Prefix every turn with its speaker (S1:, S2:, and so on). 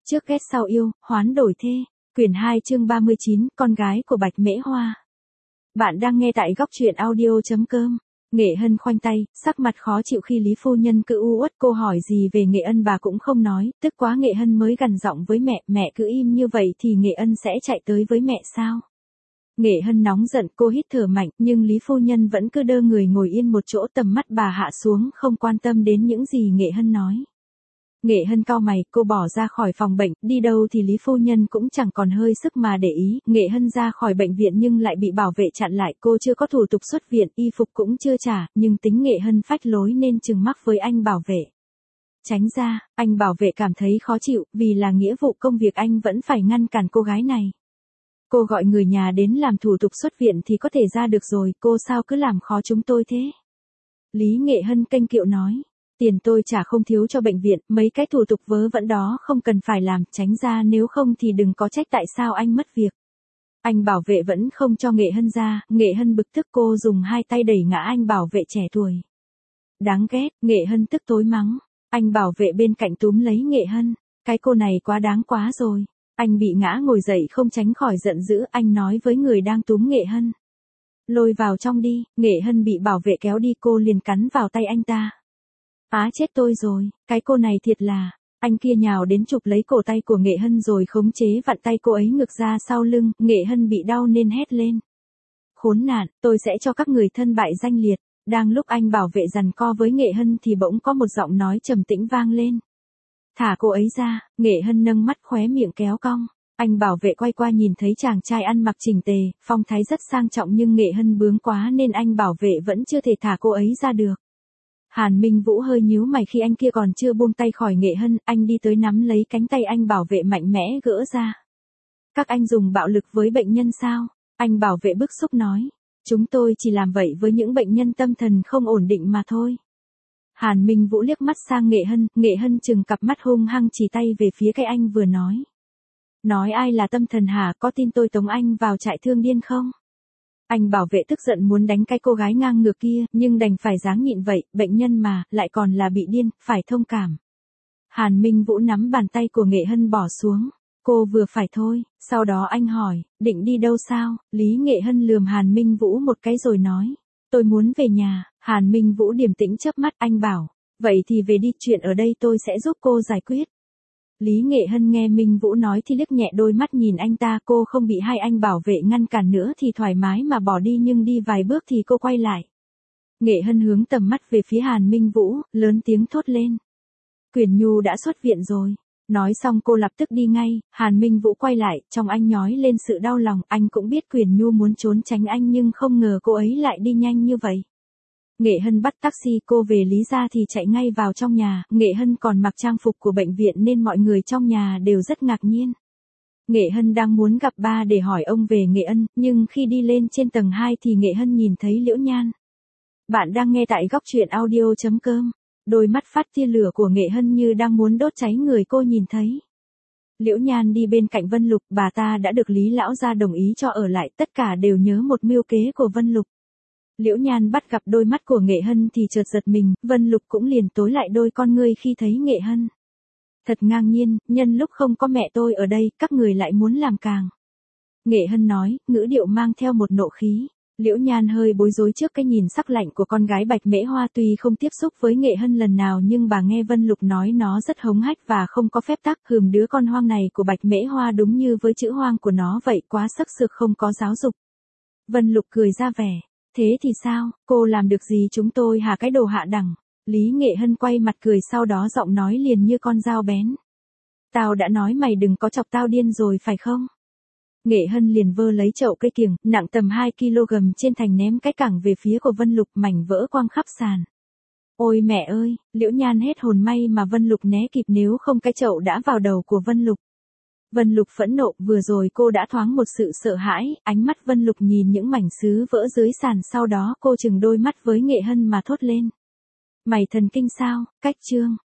S1: Trước ghét sau yêu, hoán đổi thê. Quyển 2 chương 39, con gái của Bạch Mễ Hoa. Bạn đang nghe tại góc truyện audio.com. Nghệ Hân khoanh tay, sắc mặt khó chịu khi Lý phu nhân cứ u uất cô hỏi gì về Nghệ Ân bà cũng không nói, tức quá Nghệ Hân mới gằn giọng với mẹ cứ im như vậy thì Nghệ Ân sẽ chạy tới với mẹ sao? Nghệ Hân nóng giận, cô hít thở mạnh, nhưng Lý phu nhân vẫn cứ đơ người ngồi yên một chỗ, tầm mắt bà hạ xuống không quan tâm đến những gì Nghệ Hân nói. Nghệ Hân cau mày, cô bỏ ra khỏi phòng bệnh, đi đâu thì Lý phu nhân cũng chẳng còn hơi sức mà để ý. Nghệ Hân ra khỏi bệnh viện nhưng lại bị bảo vệ chặn lại, cô chưa có thủ tục xuất viện, y phục cũng chưa trả, nhưng tính Nghệ Hân phách lối nên trừng mắt với anh bảo vệ. Tránh ra, anh bảo vệ cảm thấy khó chịu, vì là nghĩa vụ công việc anh vẫn phải ngăn cản cô gái này. Cô gọi người nhà đến làm thủ tục xuất viện thì có thể ra được rồi, cô sao cứ làm khó chúng tôi thế? Lý Nghệ Hân kênh kiệu nói. Tiền tôi trả không thiếu cho bệnh viện, mấy cái thủ tục vớ vẩn đó không cần phải làm, tránh ra nếu không thì đừng có trách tại sao anh mất việc. Anh bảo vệ vẫn không cho Nghệ Hân ra, Nghệ Hân bực tức cô dùng hai tay đẩy ngã anh bảo vệ trẻ tuổi. Đáng ghét, Nghệ Hân tức tối mắng. Anh bảo vệ bên cạnh túm lấy Nghệ Hân, cái cô này quá đáng quá rồi. Anh bị ngã ngồi dậy không tránh khỏi giận dữ, anh nói với người đang túm Nghệ Hân. Lôi vào trong đi, Nghệ Hân bị bảo vệ kéo đi, cô liền cắn vào tay anh ta. Á chết tôi rồi, cái cô này thiệt là, anh kia nhào đến chụp lấy cổ tay của Nghệ Hân rồi khống chế vặn tay cô ấy ngược ra sau lưng, Nghệ Hân bị đau nên hét lên. Khốn nạn, tôi sẽ cho các người thân bại danh liệt. Đang lúc anh bảo vệ giằng co với Nghệ Hân thì bỗng có một giọng nói trầm tĩnh vang lên. Thả cô ấy ra, Nghệ Hân nâng mắt khóe miệng kéo cong. Anh bảo vệ quay qua nhìn thấy chàng trai ăn mặc chỉnh tề, phong thái rất sang trọng nhưng Nghệ Hân bướng quá nên anh bảo vệ vẫn chưa thể thả cô ấy ra được. Hàn Minh Vũ hơi nhíu mày khi anh kia còn chưa buông tay khỏi Nghệ Hân, anh đi tới nắm lấy cánh tay anh bảo vệ mạnh mẽ gỡ ra. Các anh dùng bạo lực với bệnh nhân sao? Anh bảo vệ bức xúc nói. Chúng tôi chỉ làm vậy với những bệnh nhân tâm thần không ổn định mà thôi. Hàn Minh Vũ liếc mắt sang Nghệ Hân trừng cặp mắt hung hăng chỉ tay về phía cái anh vừa nói. Nói ai là tâm thần hả, có tin tôi tống anh vào trại thương điên không? Anh bảo vệ tức giận muốn đánh cái cô gái ngang ngược kia, nhưng đành phải dáng nhịn vậy, bệnh nhân mà, lại còn là bị điên, phải thông cảm. Hàn Minh Vũ nắm bàn tay của Nghệ Hân bỏ xuống. Cô vừa phải thôi, sau đó anh hỏi, định đi đâu sao? Lý Nghệ Hân lườm Hàn Minh Vũ một cái rồi nói. Tôi muốn về nhà. Hàn Minh Vũ điềm tĩnh chớp mắt, anh bảo. Vậy thì về đi, chuyện ở đây tôi sẽ giúp cô giải quyết. Lý Nghệ Hân nghe Minh Vũ nói thì liếc nhẹ đôi mắt nhìn anh ta, cô không bị hai anh bảo vệ ngăn cản nữa thì thoải mái mà bỏ đi, nhưng đi vài bước thì cô quay lại. Nghệ Hân hướng tầm mắt về phía Hàn Minh Vũ, lớn tiếng thốt lên. Quyền Nhu đã xuất viện rồi. Nói xong cô lập tức đi ngay, Hàn Minh Vũ quay lại, trong anh nhói lên sự đau lòng, anh cũng biết Quyền Nhu muốn trốn tránh anh nhưng không ngờ cô ấy lại đi nhanh như vậy. Nghệ Hân bắt taxi, cô về Lý gia thì chạy ngay vào trong nhà, Nghệ Hân còn mặc trang phục của bệnh viện nên mọi người trong nhà đều rất ngạc nhiên. Nghệ Hân đang muốn gặp ba để hỏi ông về Nghệ Ân, nhưng khi đi lên trên tầng 2 thì Nghệ Hân nhìn thấy Liễu Nhan. Bạn đang nghe tại góc truyện audio.com. Đôi mắt phát tia lửa của Nghệ Hân như đang muốn đốt cháy người cô nhìn thấy. Liễu Nhan đi bên cạnh Vân Lục, bà ta đã được Lý lão gia đồng ý cho ở lại, tất cả đều nhớ một mưu kế của Vân Lục. Liễu Nhan bắt gặp đôi mắt của Nghệ Hân thì chợt giật mình, Vân Lục cũng liền tối lại đôi con ngươi khi thấy Nghệ Hân. Thật ngang nhiên, nhân lúc không có mẹ tôi ở đây, các người lại muốn làm càng. Nghệ Hân nói, ngữ điệu mang theo một nộ khí. Liễu Nhan hơi bối rối trước cái nhìn sắc lạnh của con gái Bạch Mễ Hoa, tuy không tiếp xúc với Nghệ Hân lần nào nhưng bà nghe Vân Lục nói nó rất hống hách và không có phép tắc, đứa con hoang này của Bạch Mễ Hoa đúng như với chữ hoang của nó vậy, quá sắc sược không có giáo dục. Vân Lục cười ra vẻ. Thế thì sao, cô làm được gì chúng tôi hả, cái đồ hạ đẳng? Lý Nghệ Hân quay mặt cười, sau đó giọng nói liền như con dao bén. Tao đã nói mày đừng có chọc tao điên rồi phải không? Nghệ Hân liền vơ lấy chậu cây kiềng, nặng tầm 2 kg trên thành ném cái cẳng về phía của Vân Lục, mảnh vỡ quăng khắp sàn. Ôi mẹ ơi, Liễu Nhan hết hồn, may mà Vân Lục né kịp, nếu không cái chậu đã vào đầu của Vân Lục. Vân Lục phẫn nộ, vừa rồi cô đã thoáng một sự sợ hãi, ánh mắt Vân Lục nhìn những mảnh sứ vỡ dưới sàn, sau đó cô chừng đôi mắt với Nghệ Hân mà thốt lên. Mày thần kinh sao, cách trương.